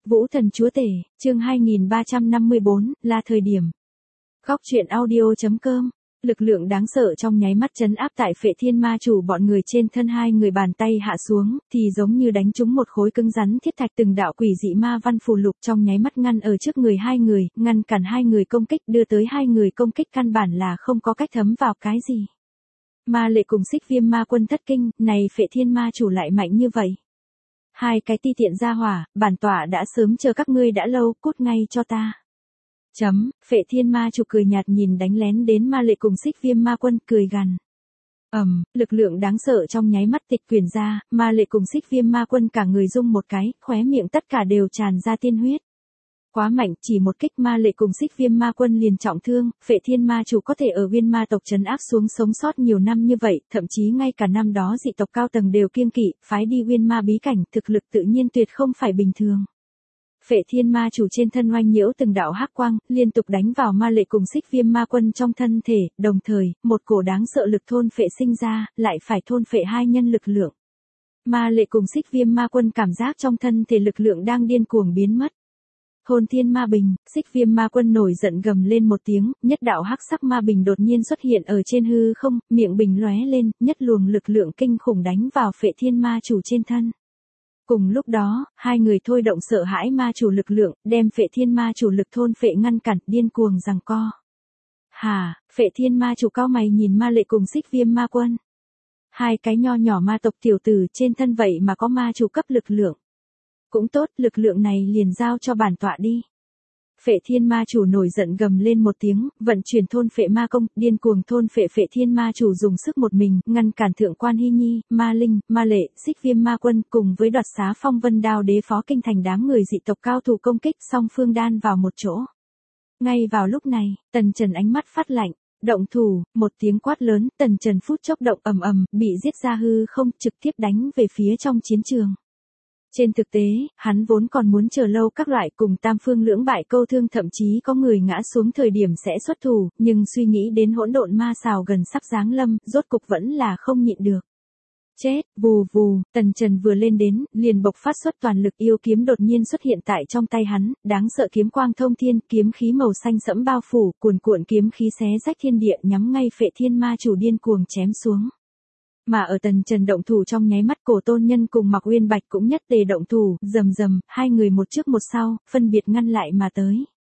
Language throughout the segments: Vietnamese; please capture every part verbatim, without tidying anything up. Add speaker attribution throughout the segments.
Speaker 1: Vũ thần chúa tể, chương hai nghìn ba trăm năm mươi bốn, là thời điểm. Góc truyện audio.com. Lực lượng đáng sợ trong nháy mắt trấn áp tại Phệ Thiên Ma Chủ bọn người trên thân, hai người bàn tay hạ xuống, thì giống như đánh trúng một khối cứng rắn thiết thạch, từng đạo quỷ dị ma văn phù lục trong nháy mắt ngăn ở trước người hai người, ngăn cản hai người công kích, đưa tới hai người công kích căn bản là không có cách thấm vào cái gì. Ma Lệ cùng Xích Viêm Ma Quân thất kinh, này Phệ Thiên Ma Chủ lại mạnh như vậy. Hai cái ti tiện gia hỏa, bản tọa đã sớm chờ các ngươi đã lâu, cút ngay cho ta. Chấm, Phệ Thiên Ma Chủ cười nhạt nhìn đánh lén đến Ma Lệ cùng Xích Viêm Ma Quân, cười gằn. Ầm, um, lực lượng đáng sợ trong nháy mắt tịch quyển ra, Ma Lệ cùng Xích Viêm Ma Quân cả người rung một cái, khóe miệng tất cả đều tràn ra tiên huyết. Quá mạnh, chỉ một kích Ma Lệ cùng Xích Viêm Ma Quân liền trọng thương, Phệ Thiên Ma Chủ có thể ở Uyên Ma tộc trấn áp xuống sống sót nhiều năm như vậy, thậm chí ngay cả năm đó dị tộc cao tầng đều kiêng kỵ, phái đi Uyên Ma bí cảnh, thực lực tự nhiên tuyệt không phải bình thường. Phệ Thiên Ma Chủ trên thân oanh nhiễu từng đạo hắc quang, liên tục đánh vào Ma Lệ cùng Xích Viêm Ma Quân trong thân thể, đồng thời, một cổ đáng sợ lực thôn phệ sinh ra, lại phải thôn phệ hai nhân lực lượng. Ma Lệ cùng Xích Viêm Ma Quân cảm giác trong thân thể lực lượng đang điên cuồng biến mất. Hồn Thiên Ma Bình, Xích Viêm Ma Quân nổi giận gầm lên một tiếng, nhất đạo hắc sắc ma bình đột nhiên xuất hiện ở trên hư không, miệng bình lóe lên, nhất luồng lực lượng kinh khủng đánh vào Phệ Thiên Ma Chủ trên thân. Cùng lúc đó, hai người thôi động sợ hãi ma chủ lực lượng, đem Phệ Thiên Ma Chủ lực thôn phệ ngăn cản, điên cuồng giằng co. Hà, Phệ Thiên Ma Chủ cao mày nhìn Ma Lệ cùng Xích Viêm Ma Quân. Hai cái nho nhỏ ma tộc tiểu tử trên thân vậy mà có ma chủ cấp lực lượng. Cũng tốt, lực lượng này liền giao cho bản tọa đi. Phệ Thiên Ma Chủ nổi giận gầm lên một tiếng, vận chuyển thôn phệ ma công, điên cuồng thôn phệ. Phệ Thiên Ma Chủ dùng sức một mình, ngăn cản Thượng Quan Hy Nhi, Ma Linh, Ma Lệ, Xích Viêm Ma Quân cùng với Đoạt Xá Phong Vân Đao Đế Phó Kinh Thành đám người dị tộc cao thủ công kích, song phương đan vào một chỗ. Ngay vào lúc này, Tần Trần ánh mắt phát lạnh, động thủ, một tiếng quát lớn, Tần Trần phút chốc động ầm ầm, bị giết ra hư không, trực tiếp đánh về phía trong chiến trường. Trên thực tế, hắn vốn còn muốn chờ lâu các loại cùng tam phương lưỡng bại câu thương, thậm chí có người ngã xuống thời điểm sẽ xuất thủ, nhưng suy nghĩ đến hỗn độn ma xào gần sắp giáng lâm, rốt cục vẫn là không nhịn được. Chết, vù vù, Tần Trần vừa lên đến, liền bộc phát xuất toàn lực, yêu kiếm đột nhiên xuất hiện tại trong tay hắn, đáng sợ kiếm quang thông thiên, kiếm khí màu xanh sẫm bao phủ, cuồn cuộn kiếm khí xé rách thiên địa, nhắm ngay Phệ Thiên Ma Chủ điên cuồng chém xuống. Mà ở Tần Trần động thủ trong nháy mắt, Cổ Tôn Nhân cùng Mạc Uyên Bạch cũng nhất tề động thủ, rầm rầm, hai người một trước một sau, phân biệt ngăn lại mà tới.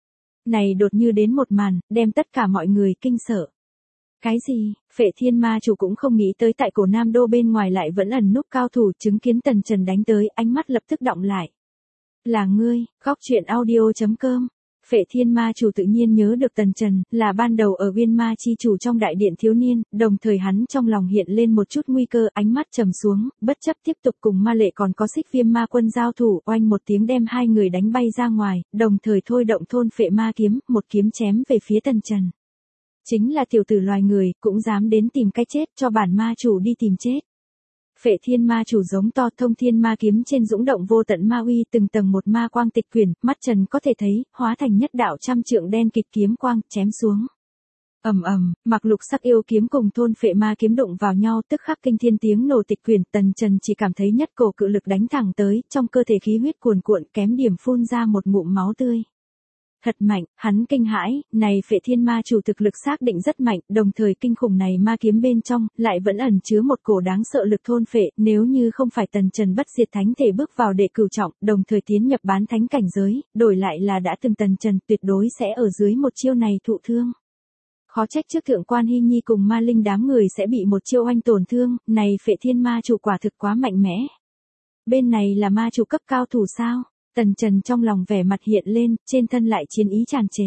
Speaker 1: Này đột như đến một màn, đem tất cả mọi người kinh sợ. Cái gì? Phệ Thiên Ma Chủ cũng không nghĩ tới tại Cổ Nam Đô bên ngoài lại vẫn ẩn núp cao thủ, chứng kiến Tần Trần đánh tới, ánh mắt lập tức đọng lại. Là ngươi, góc truyện audio.com. Phệ Thiên Ma Chủ tự nhiên nhớ được Tần Trần, là ban đầu ở Uyên Ma chi chủ trong đại điện thiếu niên, đồng thời hắn trong lòng hiện lên một chút nguy cơ, ánh mắt trầm xuống, bất chấp tiếp tục cùng Ma Lệ còn có Xích Viêm Ma Quân giao thủ, oanh một tiếng đem hai người đánh bay ra ngoài, đồng thời thôi động thôn phệ ma kiếm, một kiếm chém về phía Tần Trần. Chính là tiểu tử loài người, cũng dám đến tìm cách chết, cho bản ma chủ đi tìm chết. Phệ Thiên Ma Chủ giống to, thông thiên ma kiếm trên dũng động vô tận ma uy, từng tầng một ma quang tịch quyển, mắt Trần có thể thấy, hóa thành nhất đạo trăm trượng đen kịt kiếm quang, chém xuống. Ầm ầm, mặc lục sắc yêu kiếm cùng thôn phệ ma kiếm đụng vào nhau, tức khắc kinh thiên tiếng nổ tịch quyển, Tần Trần chỉ cảm thấy nhất cổ cự lực đánh thẳng tới, trong cơ thể khí huyết cuồn cuộn, kém điểm phun ra một ngụm máu tươi. Thật mạnh, hắn kinh hãi, này Phệ Thiên Ma Chủ thực lực xác định rất mạnh, đồng thời kinh khủng này ma kiếm bên trong, lại vẫn ẩn chứa một cổ đáng sợ lực thôn phệ, nếu như không phải Tần Trần bất diệt thánh thể bước vào đệ cửu trọng, đồng thời tiến nhập bán thánh cảnh giới, đổi lại là đã từng Tần Trần tuyệt đối sẽ ở dưới một chiêu này thụ thương. Khó trách trước Thượng Quan Hy Nhi cùng Ma Linh đám người sẽ bị một chiêu oanh tổn thương, này Phệ Thiên Ma Chủ quả thực quá mạnh mẽ. Bên này là ma chủ cấp cao thủ sao? Tần Trần trong lòng vẻ mặt hiện lên, trên thân lại chiến ý tràn trề.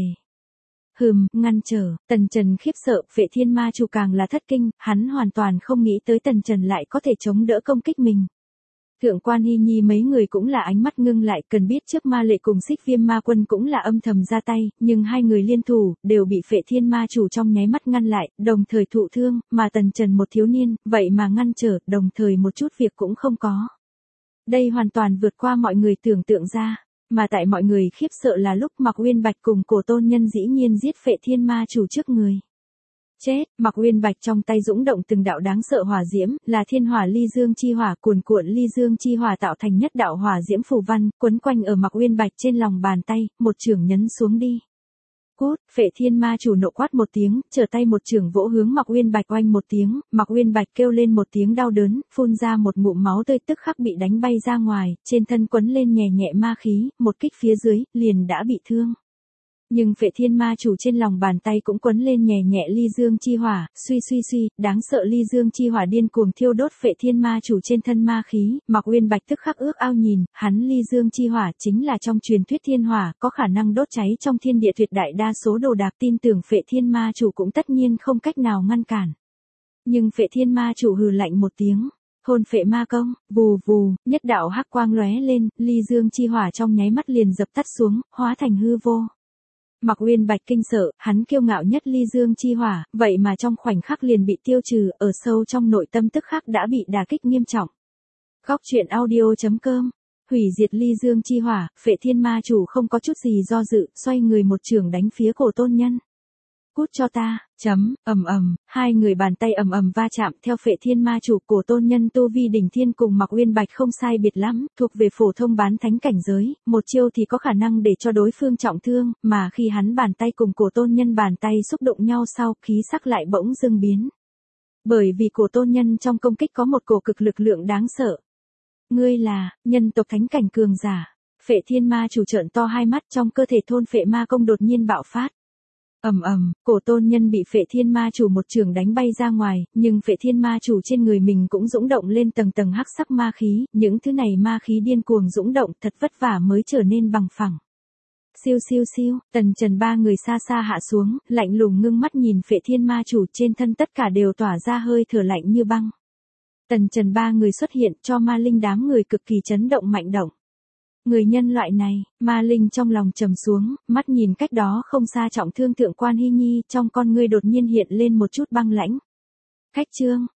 Speaker 1: Hừm, ngăn trở, Tần Trần khiếp sợ, Phệ Thiên Ma Chủ càng là thất kinh, hắn hoàn toàn không nghĩ tới Tần Trần lại có thể chống đỡ công kích mình. Thượng Quan Hy Nhi mấy người cũng là ánh mắt ngưng lại, cần biết trước Ma Lệ cùng Xích Viêm Ma Quân cũng là âm thầm ra tay, nhưng hai người liên thủ, đều bị Phệ Thiên Ma Chủ trong nháy mắt ngăn lại, đồng thời thụ thương, mà Tần Trần một thiếu niên, vậy mà ngăn trở, đồng thời một chút việc cũng không có. Đây hoàn toàn vượt qua mọi người tưởng tượng ra, mà tại mọi người khiếp sợ là lúc Mạc Uyên Bạch cùng Cổ Tôn Nhân dĩ nhiên giết Phệ Thiên Ma Chủ trước người. Chết, Mạc Uyên Bạch trong tay dũng động từng đạo đáng sợ hỏa diễm, là thiên hỏa ly dương chi hỏa, cuồn cuộn ly dương chi hỏa tạo thành nhất đạo hỏa diễm phù văn, quấn quanh ở Mạc Uyên Bạch trên lòng bàn tay, một chưởng nhấn xuống đi. Cút, Phệ Thiên Ma Chủ nộ quát một tiếng, trở tay một chưởng vỗ hướng Mạc Uyên Bạch oanh một tiếng, Mạc Uyên Bạch kêu lên một tiếng đau đớn, phun ra một ngụm máu tươi tức khắc bị đánh bay ra ngoài, trên thân quấn lên nhẹ nhẹ ma khí, một kích phía dưới, liền đã bị thương. Nhưng Phệ Thiên Ma Chủ trên lòng bàn tay cũng quấn lên nhẹ nhẹ ly dương chi hỏa, suy suy suy, đáng sợ ly dương chi hỏa điên cuồng thiêu đốt Phệ Thiên Ma Chủ trên thân ma khí, Mạc Uyên Bạch tức khắc ước ao nhìn, hắn ly dương chi hỏa chính là trong truyền thuyết thiên hỏa, có khả năng đốt cháy trong thiên địa tuyệt đại đa số đồ đạc, tin tưởng Phệ Thiên Ma Chủ cũng tất nhiên không cách nào ngăn cản. Nhưng Phệ Thiên Ma Chủ hừ lạnh một tiếng. Hồn phệ ma công, vù vù, nhất đạo hắc quang lóe lên, ly dương chi hỏa trong nháy mắt liền dập tắt xuống, hóa thành hư vô. Mạc Uyên Bạch kinh sợ, hắn kiêu ngạo nhất ly dương chi hỏa, vậy mà trong khoảnh khắc liền bị tiêu trừ, ở sâu trong nội tâm tức khắc đã bị đả kích nghiêm trọng. Góc truyện audio chấm com, hủy diệt ly dương chi hỏa, Phệ Thiên Ma Chủ không có chút gì do dự, xoay người một chưởng đánh phía Cổ Tôn Nhân. Cút cho ta, chấm, ầm ầm, hai người bàn tay ầm ầm va chạm, theo Phệ Thiên Ma Chủ, Cổ Tôn Nhân tu vi đỉnh thiên cùng Mạc Uyên Bạch không sai biệt lắm, thuộc về phổ thông bán thánh cảnh giới, một chiêu thì có khả năng để cho đối phương trọng thương, mà khi hắn bàn tay cùng Cổ Tôn Nhân bàn tay xúc động nhau sau, khí sắc lại bỗng dưng biến. Bởi vì Cổ Tôn Nhân trong công kích có một cổ cực lực lượng đáng sợ. Ngươi là nhân tộc thánh cảnh cường giả. Phệ Thiên Ma Chủ trợn to hai mắt, trong cơ thể thôn phệ ma công đột nhiên bạo phát. Ầm ầm, Cổ Tôn Nhân bị Phệ Thiên Ma Chủ một chưởng đánh bay ra ngoài, nhưng Phệ Thiên Ma Chủ trên người mình cũng dũng động lên tầng tầng hắc sắc ma khí, những thứ này ma khí điên cuồng dũng động, thật vất vả mới trở nên bằng phẳng. Siêu siêu siêu, Tần Trần ba người xa xa hạ xuống, lạnh lùng ngưng mắt nhìn Phệ Thiên Ma Chủ, trên thân tất cả đều tỏa ra hơi thở lạnh như băng. Tần Trần ba người xuất hiện, cho Ma Linh đám người cực kỳ chấn động mạnh động. Người nhân loại này, Ma Linh trong lòng trầm xuống, mắt nhìn cách đó không xa trọng thương Thượng Quan Hy Nhi, trong con ngươi đột nhiên hiện lên một chút băng lãnh. Khách trương,